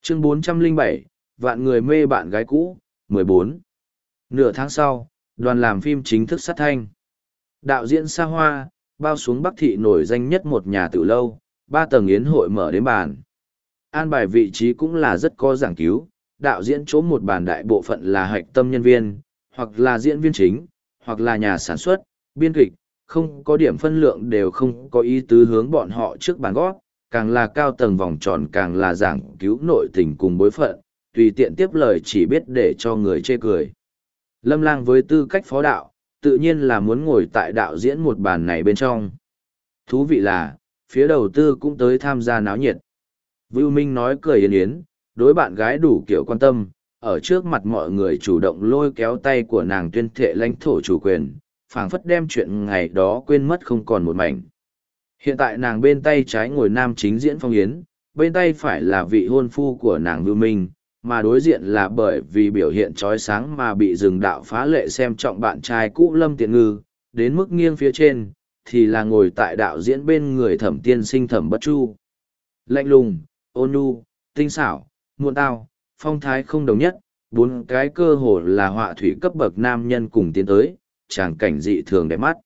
Chương 407, Vạn người mê bạn gái cũ, 14. Nửa tháng sau, đoàn làm phim chính thức sát thanh. Đạo diễn Sa Hoa, bao xuống Bắc Thị nổi danh nhất một nhà tử lâu, 3 tầng yến hội mở đến bàn. An bài vị trí cũng là rất có giảng cứu, đạo diễn chỗ một bàn đại bộ phận là hạch tâm nhân viên, hoặc là diễn viên chính, hoặc là nhà sản xuất, biên kịch, không có điểm phân lượng đều không có ý tứ hướng bọn họ trước bàn gót, càng là cao tầng vòng tròn càng là giảng cứu nội tình cùng bối phận, tùy tiện tiếp lời chỉ biết để cho người chê cười. Lâm Lang với tư cách phó đạo, tự nhiên là muốn ngồi tại đạo diễn một bàn này bên trong. Thú vị là, phía đầu tư cũng tới tham gia náo nhiệt. Vưu Minh nói cười yến yến, đối bạn gái đủ kiểu quan tâm, ở trước mặt mọi người chủ động lôi kéo tay của nàng tuyên thệ lãnh thổ chủ quyền, phảng phất đem chuyện ngày đó quên mất không còn một mảnh. Hiện tại nàng bên tay trái ngồi nam chính diễn Phong Yến, bên tay phải là vị hôn phu của nàng Vưu Minh, mà đối diện là bởi vì biểu hiện trói sáng mà bị rừng đạo phá lệ xem trọng bạn trai cũ Lâm Tiện Ngư, đến mức nghiêng phía trên, thì là ngồi tại đạo diễn bên người Thẩm tiên sinh Thẩm Bất Chu. Lạnh lùng, ôn nhu, tinh xảo, muộn tao, phong thái không đồng nhất, 4 cái cơ hồ là họa thủy cấp bậc nam nhân cùng tiến tới, tràng cảnh dị thường đẹp mắt.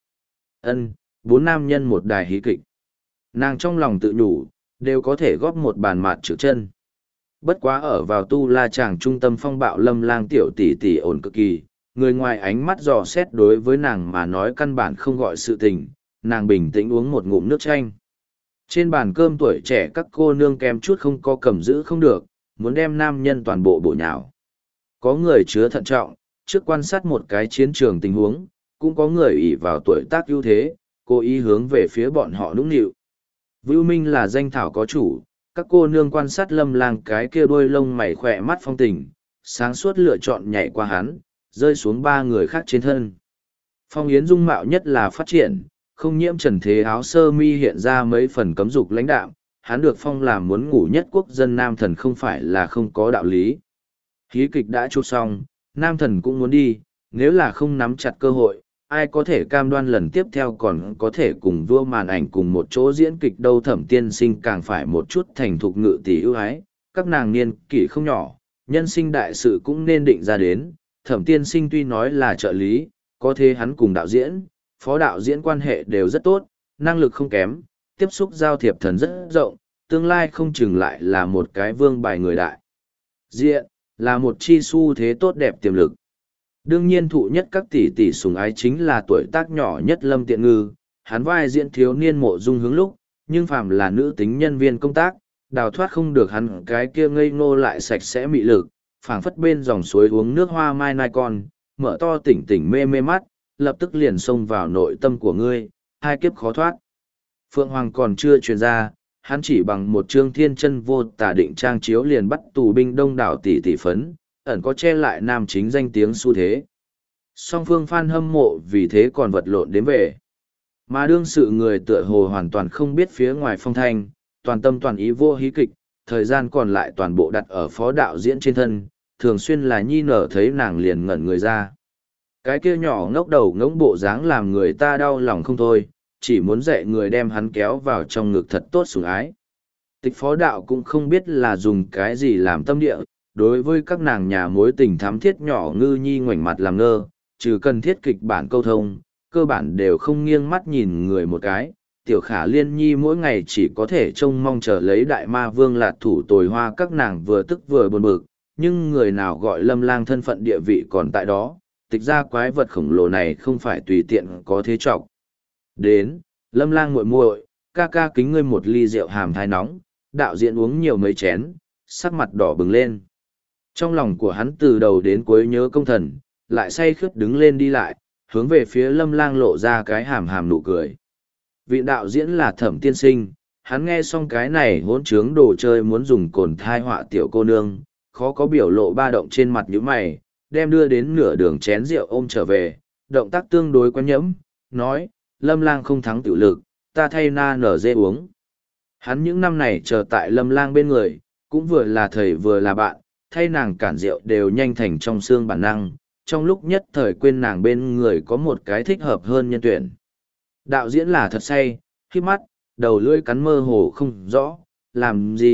4 nam nhân một đài hí kịch. Nàng trong lòng tự nhủ, đều có thể góp một bàn mạt trượt chân. Bất quá ở vào tu la chàng trung tâm phong bạo Lâm Lang tiểu tỷ tỷ ổn cực kỳ, người ngoài ánh mắt dò xét đối với nàng mà nói căn bản không gọi sự tình, nàng bình tĩnh uống một ngụm nước chanh. Trên bàn cơm tuổi trẻ các cô nương kém chút không có cầm giữ không được, muốn đem nam nhân toàn bộ bổ nhào. Có người chứa thận trọng, trước quan sát một cái chiến trường tình huống, cũng có người ỷ vào tuổi tác ưu thế, cố ý hướng về phía bọn họ nũng nịu. Vưu Minh là danh thảo có chủ, các cô nương quan sát Lâm Lang cái kia đôi lông mày khỏe mắt phong tình, sáng suốt lựa chọn nhảy qua hắn, rơi xuống 3 người khác trên thân. Phong Yến dung mạo nhất là phát triển, không nhiễm trần thế áo sơ mi hiện ra mấy phần cấm dục lãnh đạm, hắn được phong làm muốn ngủ nhất quốc dân nam thần không phải là không có đạo lý. Hí kịch đã chụp xong, nam thần cũng muốn đi, nếu là không nắm chặt cơ hội, ai có thể cam đoan lần tiếp theo còn có thể cùng vua màn ảnh cùng một chỗ diễn kịch đâu. Thẩm tiên sinh càng phải một chút thành thục ngự tỷ ưu ái, các nàng niên kỷ không nhỏ, nhân sinh đại sự cũng nên định ra đến. Thẩm tiên sinh tuy nói là trợ lý, có thế hắn cùng đạo diễn, phó đạo diễn quan hệ đều rất tốt, năng lực không kém, tiếp xúc giao thiệp thần rất rộng, tương lai không chừng lại là một cái vương bài người đại diện, là một chi xu thế tốt đẹp tiềm lực. Đương nhiên thụ nhất các tỷ tỷ sủng ái chính là tuổi tác nhỏ nhất Lâm Tiện Ngư, hắn vai diễn thiếu niên Mộ Dung Hướng lúc, nhưng phàm là nữ tính nhân viên công tác, đào thoát không được hắn cái kia ngây ngô lại sạch sẽ mị lực, phảng phất bên dòng suối uống nước hoa mai nai con, mở to tỉnh tỉnh mê mê mắt, lập tức liền xông vào nội tâm của ngươi, 2 kiếp khó thoát. Phượng Hoàng còn chưa truyền ra, hắn chỉ bằng một trương thiên chân vô tả định trang chiếu liền bắt tù binh đông đảo tỷ tỷ phấn, ẩn có che lại nam chính danh tiếng xu thế. Song phương fan hâm mộ vì thế còn vật lộn đến về. Mà đương sự người tựa hồ hoàn toàn không biết phía ngoài phong thanh, toàn tâm toàn ý vô hí kịch, thời gian còn lại toàn bộ đặt ở phó đạo diễn trên thân, thường xuyên là nhi nở thấy nàng liền ngẩn người ra. Cái kia nhỏ ngốc đầu ngỗng bộ dáng làm người ta đau lòng không thôi, chỉ muốn dạy người đem hắn kéo vào trong ngực thật tốt sủng ái. Tịch phó đạo cũng không biết là dùng cái gì làm tâm địa, đối với các nàng nhà mối tình thám thiết nhỏ Ngư Nhi ngoảnh mặt làm ngơ, trừ cần thiết kịch bản câu thông, cơ bản đều không nghiêng mắt nhìn người một cái. Tiểu Khả Liên Nhi mỗi ngày chỉ có thể trông mong chờ lấy đại ma vương lạt thủ tồi hoa, các nàng vừa tức vừa buồn bực, nhưng người nào gọi Lâm Lang thân phận địa vị còn tại đó, tịch ra quái vật khổng lồ này không phải tùy tiện có thế trọng. Đến, Lâm Lang muội muội, ca ca kính ngươi một ly rượu hàm thai nóng, đạo diễn uống nhiều mấy chén, sắc mặt đỏ bừng lên. Trong lòng của hắn từ đầu đến cuối nhớ công thần, lại say khướt đứng lên đi lại, hướng về phía Lâm Lang lộ ra cái hàm hàm nụ cười. Vị đạo diễn là Thẩm tiên sinh, hắn nghe xong cái này hỗn trướng đồ chơi muốn dùng cồn thai họa tiểu cô nương, khó có biểu lộ ba động trên mặt nhíu mày, đem đưa đến nửa đường chén rượu ôm trở về, động tác tương đối quen nhẫm, nói, Lâm Lang không thắng tiểu lực, ta thay na nở dê uống. Hắn những năm này chờ tại Lâm Lang bên người, cũng vừa là thầy vừa là bạn, thay nàng cản rượu đều nhanh thành trong xương bản năng, trong lúc nhất thời quên nàng bên người có một cái thích hợp hơn nhân tuyển. Đạo diễn là thật say, khi mắt, đầu lưỡi cắn mơ hồ không rõ, làm gì,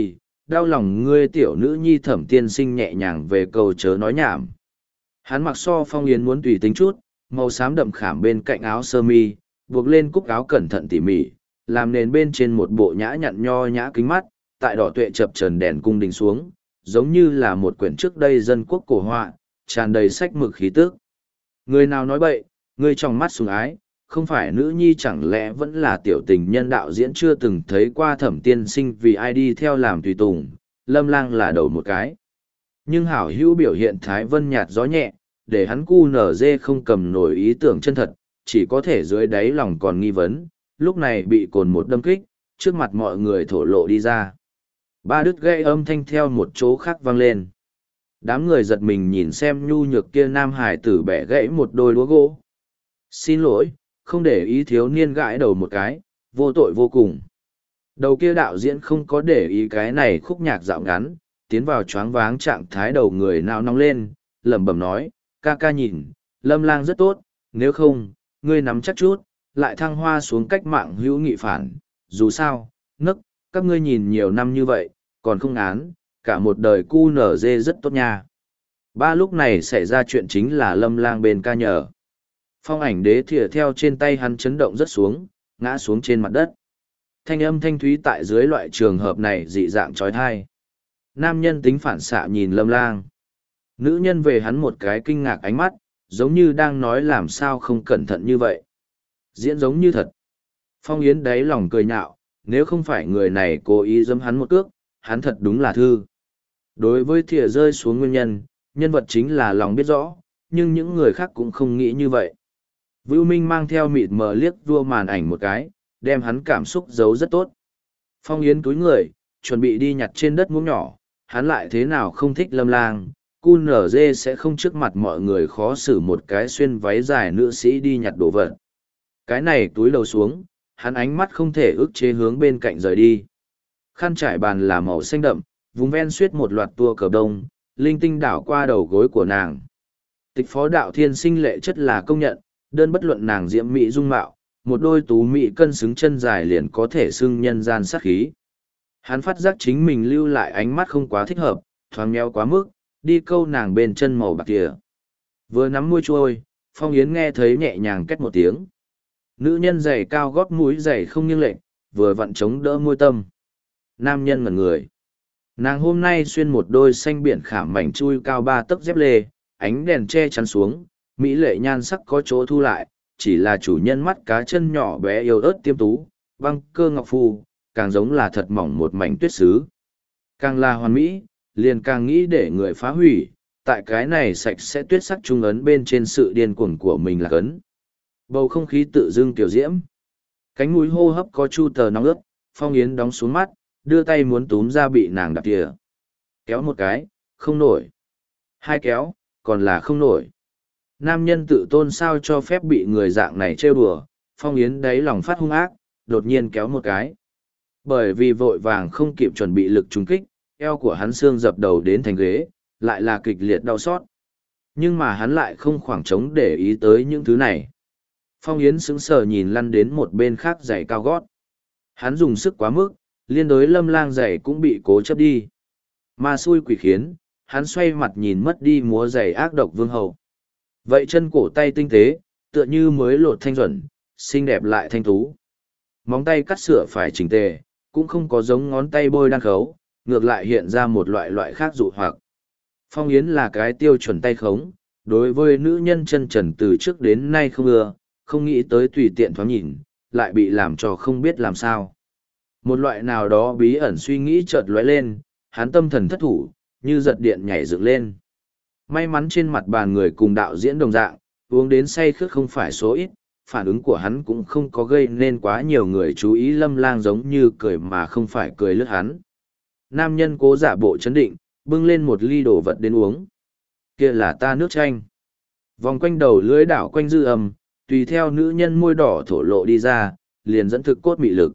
đau lòng ngươi tiểu nữ nhi Thẩm tiên sinh nhẹ nhàng về câu chớ nói nhảm. Hắn mặc so Phong Yến muốn tùy tính chút, màu xám đậm khảm bên cạnh áo sơ mi, buộc lên cúc áo cẩn thận tỉ mỉ, làm nền bên trên một bộ nhã nhặn nho nhã kính mắt, tại đỏ tuệ chập trần đèn cung đình xuống, giống như là một quyển trước đây dân quốc cổ họa, tràn đầy sách mực khí tước. Người nào nói bậy, người trong mắt sùng ái, không phải nữ nhi chẳng lẽ vẫn là tiểu tình nhân đạo diễn chưa từng thấy qua Thẩm tiên sinh vì ai đi theo làm tùy tùng, Lâm Lang là đầu một cái. Nhưng hảo hữu biểu hiện thái vân nhạt gió nhẹ, để hắn cu nở dê không cầm nổi ý tưởng chân thật, chỉ có thể dưới đáy lòng còn nghi vấn, lúc này bị cồn một đâm kích, trước mặt mọi người thổ lộ đi ra. Ba đứt gãy âm thanh theo một chỗ khác vang lên. Đám người giật mình nhìn xem nhu nhược kia nam hải tử bẻ gãy một đôi lúa gỗ. Xin lỗi, không để ý thiếu niên gãi đầu một cái, vô tội vô cùng. Đầu kia đạo diễn không có để ý cái này khúc nhạc dạo ngắn, tiến vào choáng váng trạng thái đầu người nào nóng lên, lẩm bẩm nói, ca ca nhìn, Lâm Lang rất tốt, nếu không, ngươi nắm chắc chút, lại thăng hoa xuống cách mạng hữu nghị phản, dù sao, nấc, các ngươi nhìn nhiều năm như vậy, còn không án, cả một đời cu nở dê rất tốt nha. Ba lúc này xảy ra chuyện chính là Lâm Lang bên ca nhờ. Phong ảnh đế thìa theo trên tay hắn chấn động rất xuống, ngã xuống trên mặt đất. Thanh âm thanh thúy tại dưới loại trường hợp này dị dạng trói thai. Nam nhân tính phản xạ nhìn Lâm Lang. Nữ nhân về hắn một cái kinh ngạc ánh mắt, giống như đang nói làm sao không cẩn thận như vậy. Diễn giống như thật. Phong Yến đáy lòng cười nhạo, nếu không phải người này cố ý giẫm hắn một cước, hắn thật đúng là thư. Đối với thìa rơi xuống nguyên nhân, nhân vật chính là lòng biết rõ, nhưng những người khác cũng không nghĩ như vậy. Vưu Minh mang theo mịt mờ liếc vua màn ảnh một cái, đem hắn cảm xúc giấu rất tốt. Phong Yến túi người, chuẩn bị đi nhặt trên đất muỗng nhỏ, hắn lại thế nào không thích Lâm Lang, QNZ sẽ không trước mặt mọi người khó xử một cái xuyên váy dài nữ sĩ đi nhặt đồ vật. Cái này túi đầu xuống, hắn ánh mắt không thể ức chế hướng bên cạnh rời đi. Khăn trải bàn là màu xanh đậm, vùng ven xuyết một loạt tua cờ đông, linh tinh đảo qua đầu gối của nàng. Tịch phó đạo thiên sinh lệ chất là công nhận, đơn bất luận nàng diễm mỹ dung mạo, một đôi tú mỹ cân xứng chân dài liền có thể xưng nhân gian sát khí. Hắn phát giác chính mình lưu lại ánh mắt không quá thích hợp, thoáng nheo quá mức, đi câu nàng bên chân màu bạc kìa. Vừa nắm môi trôi, Phong Yến nghe thấy nhẹ nhàng két một tiếng. Nữ nhân giày cao gót mũi giày không nghiêng lệch, vừa vặn chống đỡ môi tâm. Nam nhân ngẩn người. Nàng hôm nay xuyên một đôi xanh biển khảm mảnh chui cao 3 tấc dép lê, ánh đèn che chắn xuống, mỹ lệ nhan sắc có chỗ thu lại, chỉ là chủ nhân mắt cá chân nhỏ bé yếu ớt tiêm tú, băng cơ ngọc phù, càng giống là thật mỏng một mảnh tuyết sứ. Càng là hoàn mỹ, liền càng nghĩ để người phá hủy, tại cái này sạch sẽ tuyết sắc trung ấn bên trên sự điên cuồng của mình là cấn. Bầu không khí tự dưng tiểu diễm. Cánh mũi hô hấp có chu tờ nóng ướt, Phong Yến đóng xuống mắt, đưa tay muốn túm ra bị nàng đạp tìa. Kéo một cái, không nổi. Hai kéo, còn là không nổi. Nam nhân tự tôn sao cho phép bị người dạng này trêu đùa, Phong Yến đáy lòng phát hung ác, đột nhiên kéo một cái. Bởi vì vội vàng không kịp chuẩn bị lực trúng kích, eo của hắn xương dập đầu đến thành ghế, lại là kịch liệt đau xót. Nhưng mà hắn lại không khoảng trống để ý tới những thứ này. Phong Yến sững sờ nhìn lăn đến một bên khác giày cao gót. Hắn dùng sức quá mức, liên đối Lâm Lang giày cũng bị cố chấp đi. Ma xui quỷ khiến, hắn xoay mặt nhìn mất đi múa giày ác độc vương hậu. Vậy chân cổ tay tinh tế, tựa như mới lột thanh duẩn, xinh đẹp lại thanh tú. Móng tay cắt sửa phải chỉnh tề, cũng không có giống ngón tay bôi đan khấu, ngược lại hiện ra một loại khác dụ hoặc. Phong Yến là cái tiêu chuẩn tay khống, đối với nữ nhân chân trần từ trước đến nay không ưa, không nghĩ tới tùy tiện thoáng nhìn, lại bị làm cho không biết làm sao. Một loại nào đó bí ẩn suy nghĩ chợt lóe lên, hắn tâm thần thất thủ, như giật điện nhảy dựng lên. May mắn trên mặt bàn người cùng đạo diễn đồng dạng, uống đến say khướt không phải số ít, phản ứng của hắn cũng không có gây nên quá nhiều người chú ý. Lâm Lang giống như cười mà không phải cười lướt hắn. Nam nhân cố giả bộ chấn định, bưng lên một ly đồ vật đến uống. Kia là ta nước chanh. Vòng quanh đầu lưới đảo quanh dư âm, tùy theo nữ nhân môi đỏ thổ lộ đi ra, liền dẫn thực cốt mị lực.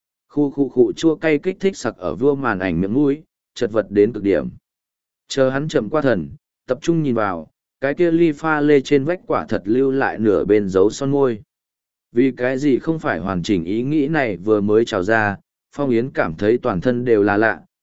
Khu chua cay kích thích sặc ở vua màn ảnh miệng mũi, chật vật đến cực điểm. Chờ hắn chậm qua thần, tập trung nhìn vào, cái kia ly pha lê trên vách quả thật lưu lại nửa bên dấu son môi. Vì cái gì không phải hoàn chỉnh ý nghĩ này vừa mới trào ra, Phong Yến cảm thấy toàn thân đều là lạ,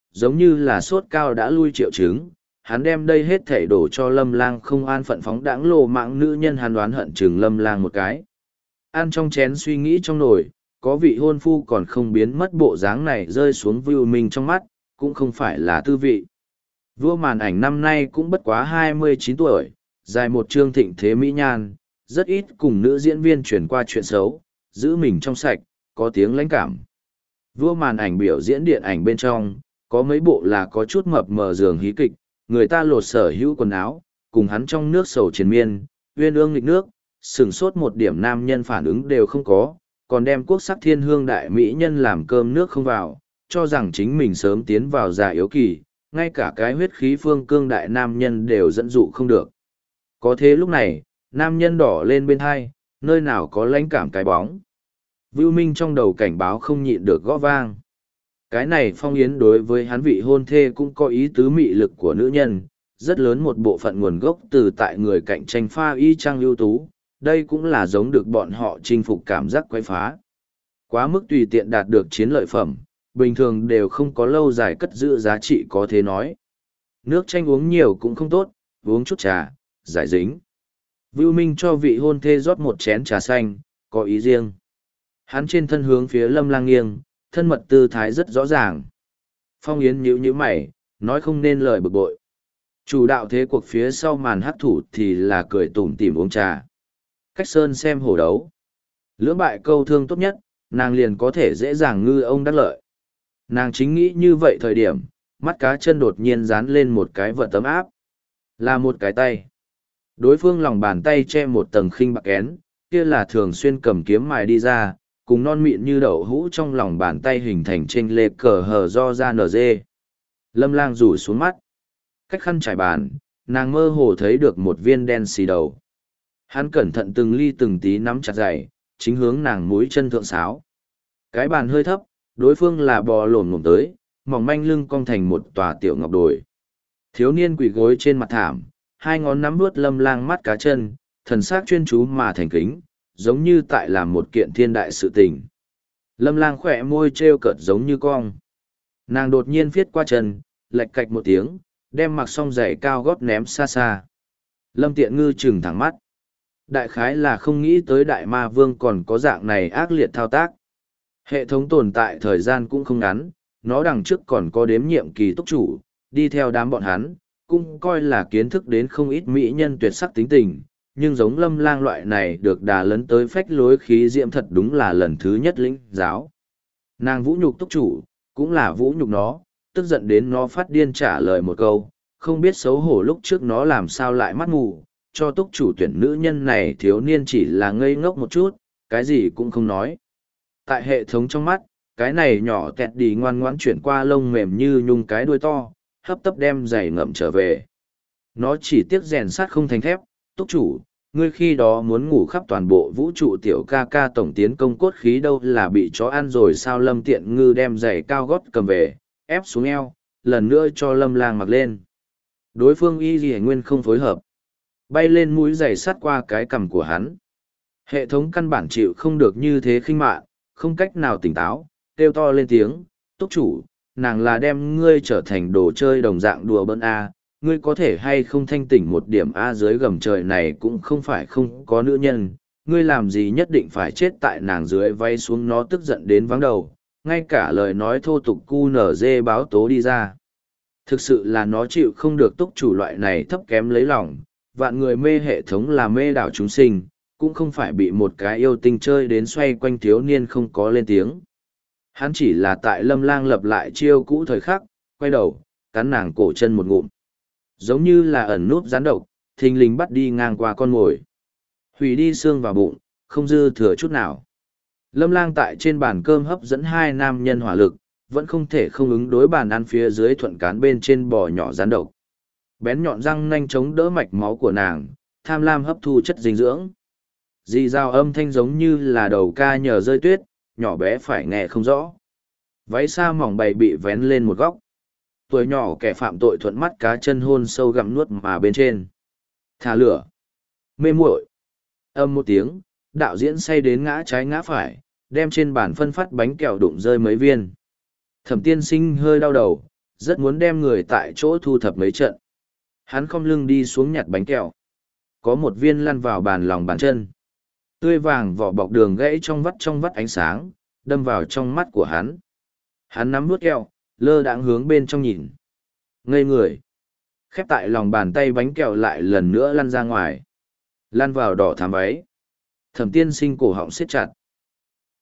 giống như là sốt cao đã lui triệu chứng, hắn đem đây hết thảy đổ cho Lâm Lang không an phận phóng đãng lồ mạng nữ nhân, hắn đoán hận chừng Lâm Lang một cái. Ăn trong chén suy nghĩ trong nồi, có vị hôn phu còn không biến mất bộ dáng này rơi xuống Vưu Minh trong mắt, cũng không phải là tư vị. Vua màn ảnh năm nay cũng bất quá 29 tuổi, dài một trương thịnh thế mỹ nhan, rất ít cùng nữ diễn viên chuyển qua chuyện xấu, giữ mình trong sạch, có tiếng lãnh cảm. Vua màn ảnh biểu diễn điện ảnh bên trong, có mấy bộ là có chút mập mờ giường hí kịch, người ta lột sở hữu quần áo, cùng hắn trong nước sầu triền miên, uyên ương nghịch nước, sửng sốt một điểm nam nhân phản ứng đều không có, còn đem quốc sắc thiên hương đại mỹ nhân làm cơm nước không vào, cho rằng chính mình sớm tiến vào già yếu kỳ, ngay cả cái huyết khí phương cương đại nam nhân đều dẫn dụ không được. Có thế lúc này, nam nhân đỏ lên bên hai, nơi nào có lãnh cảm cái bóng. Vưu Minh trong đầu cảnh báo không nhịn được gõ vang. Cái này Phong Yến đối với hắn vị hôn thê cũng có ý tứ mị lực của nữ nhân, rất lớn một bộ phận nguồn gốc từ tại người cạnh tranh pha y trang ưu tú, đây cũng là giống được bọn họ chinh phục cảm giác quấy phá. Quá mức tùy tiện đạt được chiến lợi phẩm, bình thường đều không có lâu dài cất giữ giá trị có thể nói. Nước chanh uống nhiều cũng không tốt, uống chút trà, giải dính. Vưu Minh cho vị hôn thê rót một chén trà xanh, có ý riêng. Hắn trên thân hướng phía Lâm Lang nghiêng, thân mật tư thái rất rõ ràng. Phong Yến nhíu nhíu mày, nói không nên lời bực bội. Chủ đạo thế cuộc phía sau màn hắc thủ thì là cười tủm tỉm uống trà. Cách sơn xem hổ đấu. Lưỡng bại câu thương tốt nhất, nàng liền có thể dễ dàng ngư ông đắc lợi. Nàng chính nghĩ như vậy thời điểm, mắt cá chân đột nhiên dán lên một cái vật tấm áp. Là một cái tay. Đối phương lòng bàn tay che một tầng khinh bạc kén, kia là thường xuyên cầm kiếm mài đi ra, cùng non mịn như đậu hũ trong lòng bàn tay hình thành chênh lệch cờ hờ do ra nở dê. Lâm Lang rủ xuống mắt. Cách khăn trải bàn, nàng mơ hồ thấy được một viên đen xì đầu. Hắn cẩn thận từng ly từng tí nắm chặt giày, chính hướng nàng mũi chân thượng sáo. Cái bàn hơi thấp, đối phương là bò lổm ngổm tới, mỏng manh lưng cong thành một tòa tiểu ngọc đồi. Thiếu niên quỳ gối trên mặt thảm, hai ngón nắm vuốt Lâm Lang mắt cá chân, thần sắc chuyên chú mà thành kính, giống như tại làm một kiện thiên đại sự tình. Lâm Lang khỏe môi trêu cợt giống như cong. Nàng đột nhiên viết qua chân, lạch cạch một tiếng, đem mặc xong giày cao gót ném xa xa. Lâm Tiện Ngư trừng thẳng mắt. Đại khái là không nghĩ tới Đại Ma Vương còn có dạng này ác liệt thao tác. Hệ thống tồn tại thời gian cũng không ngắn, nó đằng trước còn có đếm nhiệm kỳ túc chủ, đi theo đám bọn hắn, cũng coi là kiến thức đến không ít mỹ nhân tuyệt sắc tính tình, nhưng giống Lâm Lang loại này được đà lấn tới phách lối khí diễm thật đúng là lần thứ nhất lĩnh giáo. Nàng vũ nhục túc chủ, cũng là vũ nhục nó, tức giận đến nó phát điên trả lời một câu, không biết xấu hổ lúc trước nó làm sao lại mắt mù, cho túc chủ tuyển nữ nhân này thiếu niên chỉ là ngây ngốc một chút, cái gì cũng không nói. Tại hệ thống trong mắt, cái này nhỏ kẹt đi ngoan ngoãn chuyển qua lông mềm như nhung cái đuôi to, hấp tấp đem giày ngậm trở về. Nó chỉ tiếc rèn sắt không thành thép, túc chủ, ngươi khi đó muốn ngủ khắp toàn bộ vũ trụ tiểu ca ca tổng tiến công cốt khí đâu là bị chó ăn rồi sao. Lâm Tiện Ngư đem giày cao gót cầm về, ép xuống eo, lần nữa cho Lâm Lang mặc lên. Đối phương y gì nguyên không phối hợp, bay lên mũi giày sắt qua cái cằm của hắn. Hệ thống căn bản chịu không được như thế khinh mạn, không cách nào tỉnh táo, kêu to lên tiếng, túc chủ, nàng là đem ngươi trở thành đồ chơi đồng dạng đùa bỡn a, ngươi có thể hay không thanh tỉnh một điểm a, dưới gầm trời này cũng không phải không có nữ nhân, ngươi làm gì nhất định phải chết tại nàng dưới vay xuống. Nó tức giận đến vắng đầu, ngay cả lời nói thô tục cu nở dê báo tố đi ra. Thực sự là nó chịu không được túc chủ loại này thấp kém lấy lòng, vạn người mê hệ thống là mê đảo chúng sinh, cũng không phải bị một cái yêu tinh chơi đến xoay quanh thiếu niên không có lên tiếng. Hắn chỉ là tại Lâm Lang lập lại chiêu cũ thời khắc, quay đầu, cắn nàng cổ chân một ngụm. Giống như là ẩn núp gián độc, thình lình bắt đi ngang qua con mồi. Hủy đi xương vào bụng, không dư thừa chút nào. Lâm Lang tại trên bàn cơm hấp dẫn hai nam nhân hỏa lực, vẫn không thể không ứng đối bàn ăn phía dưới thuận cán bên trên bò nhỏ gián độc. Bén nhọn răng nanh chống đỡ mạch máu của nàng, tham lam hấp thu chất dinh dưỡng. Dì dao âm thanh giống như là đầu ca nhờ rơi tuyết, nhỏ bé phải nghe không rõ. Váy sa mỏng bày bị vén lên một góc. Tuổi nhỏ kẻ phạm tội thuận mắt cá chân hôn sâu gặm nuốt mà bên trên. Thả lửa. Mê muội. Âm một tiếng, đạo diễn say đến ngã trái ngã phải, đem trên bàn phân phát bánh kẹo đụng rơi mấy viên. Thẩm tiên sinh hơi đau đầu, rất muốn đem người tại chỗ thu thập mấy trận. Hắn khom lưng đi xuống nhặt bánh kẹo. Có một viên lăn vào bàn lòng bàn chân. Tươi vàng vỏ bọc đường gãy trong vắt ánh sáng, đâm vào trong mắt của hắn. Hắn nắm nuốt kẹo, lơ đãng hướng bên trong nhìn. Ngây người. Khép tại lòng bàn tay bánh kẹo lại lần nữa lăn ra ngoài. Lăn vào đỏ thắm váy. Thẩm tiên sinh cổ họng siết chặt.